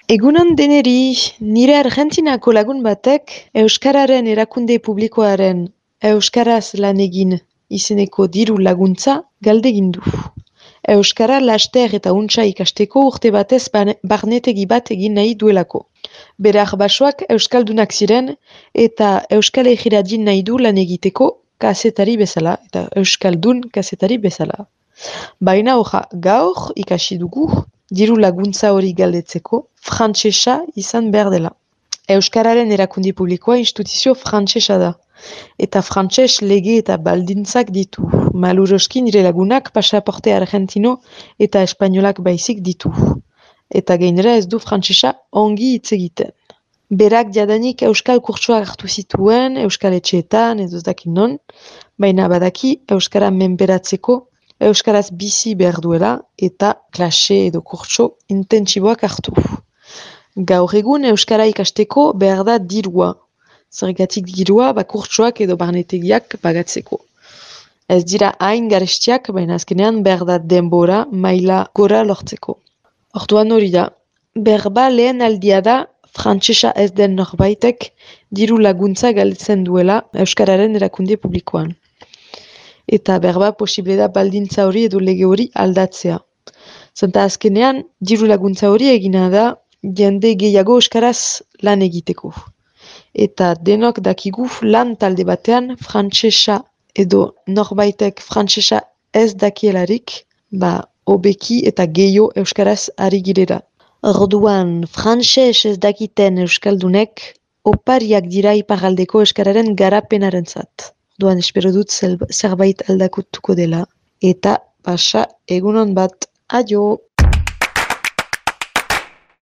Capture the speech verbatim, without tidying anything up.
Egunon deneri, nire Argentinako lagun batek Euskararen erakunde publikoaren Euskaraz lan egin izeneko diru laguntza galdegin du. Euskara laster eta untsa ikasteko urte batez bane- barnetegi bat egin nahi duelako. Bere arbasoak euskaldunak ziren eta Euskal Herrira din nahi du lan egiteko kazetari bezala eta euskaldun kazetari bezala. Baina hoja gaur ikasi dugu diru laguntza hori galdetzeko frantsesa izan behar dela. Euskararen erakundi publikoa instituzio frantsesa da. Eta frantses lege eta baldintzak ditu. Maluroski nire lagunak pasaporte argentino eta espainolak baizik ditu. Eta gainera ez du frantsesa ongi hitz egiten. Berak jadanik euskal kurtsoak hartu zituen, euskal etxeetan, edo ez dakit non, baina badaki euskara menperatzeko euskaraz bizi behar duela eta klase edo kurtso intentsiboak hartu. Gaur egun euskara ikasteko behar da dirua. Zergatik dirua, ba kurtsoak edo barnetegiak pagatzeko. Ez dira hain garestiak, baina azkenean behar da denbora maila gora lortzeko. Orduan hori da, berba lehen aldia da frantsesa ez den norbaitek diru laguntza galdetzen duela Euskararen erakunde publikoan. Eta berba posible da baldintza hori edo lege hori aldatzea. Zenta azkenean, diru laguntza hori egina da jende gehiago euskaraz lan egiteko. Eta denok dakigu lan talde batean frantsesa edo norbaitek frantsesa ez dakielarik, ba hobeki eta gehiago euskaraz ari girela. Orduan, frantses ez dakiten euskaldunek opariak dira iparraldeko euskararen garapenarentzat. Orduan, espero dut zerbait aldakutuko dela. Eta pasa egunon bat, aio!